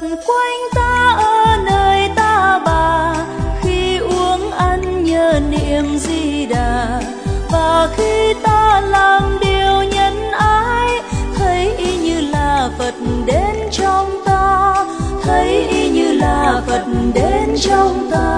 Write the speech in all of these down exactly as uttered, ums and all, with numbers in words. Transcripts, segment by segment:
quanh ta ở nơi ta bà, khi uống ăn nhớ niệm Di Đà. Và khi ta làm điều nhân ái, thấy y như là Phật đến trong ta, thấy y như là Phật đến trong ta.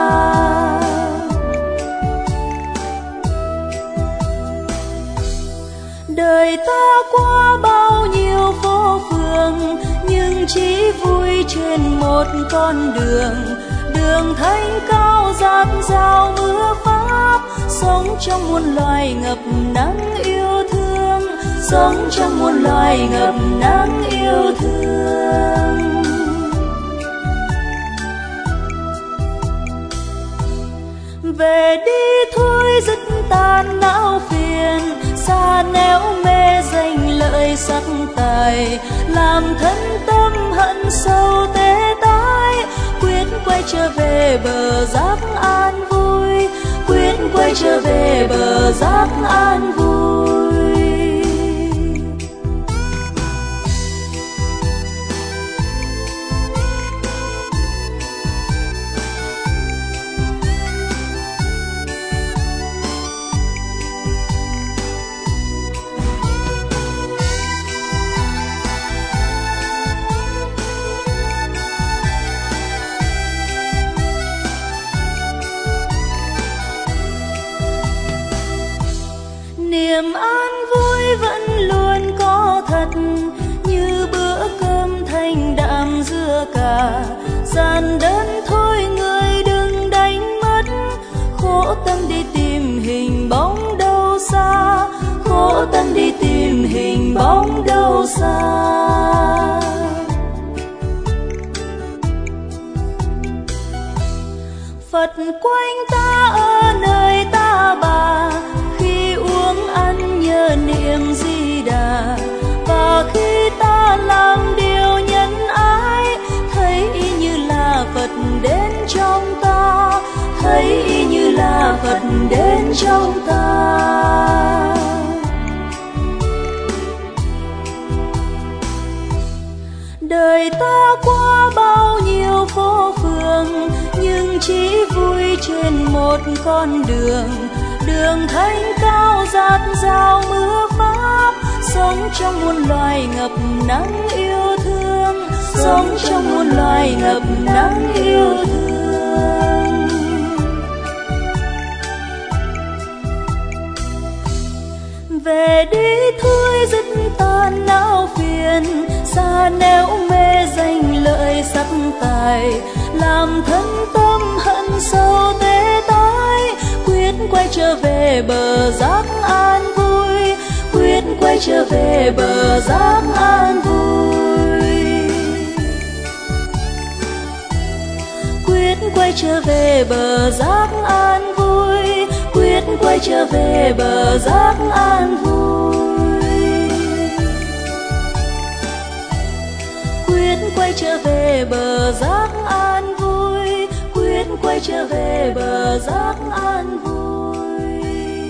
Đời ta qua bao nhiêu phố phường, nhưng chỉ vui trên một con đường. Đường thánh cao dạt dào mưa pháp, sống trong muôn loài ngập nắng yêu thương, sống trong muôn loài ngập nắng yêu thương. Về đi thôi dứt tan não phiền, xa néo mê danh lợi sắc tài, làm thân tâm hận sâu tế tái. Quyết quay trở về bờ giác an vui, quyết quay trở về bờ giác an vui. Niềm an vui vẫn luôn có thật, như bữa cơm thanh đạm dưa cà. Giản đơn thôi người đừng đánh mất, khổ tâm đi tìm hình bóng đâu xa, khổ tâm đi tìm hình bóng đâu xa. Phật quanh ta ở nơi ta bà, khi uống ăn nhớ niệm Di Đà. Và khi ta làm điều nhân ái, thấy y như là Phật đến trong ta, thấy y như là Phật đến trong ta. Đời ta qua bao nhiêu phố phường, nhưng chỉ vui trên một con đường. Đường thánh cao dạt dào mưa pháp, sống trong muôn loài ngập nắng yêu thương, sống trong muôn loài ngập nắng yêu thương. Về đi thôi dứt tan não phiền, xa néo mê danh lợi sắc tài, làm thân tâm hận sâu tế tái. Quyết quay trở về bờ giác an vui, quyết quay trở về bờ giác an vui. Quyết quay trở về bờ giác an vui, quyết quay trở về bờ giác an vui. Quyết quay trở về bờ giác an vui, quyết quay trở về bờ giác an vui.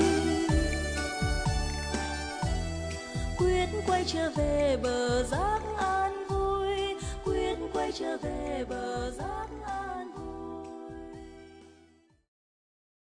Quyết quay trở về bờ giác an vui, quyết quay trở về bờ giác an.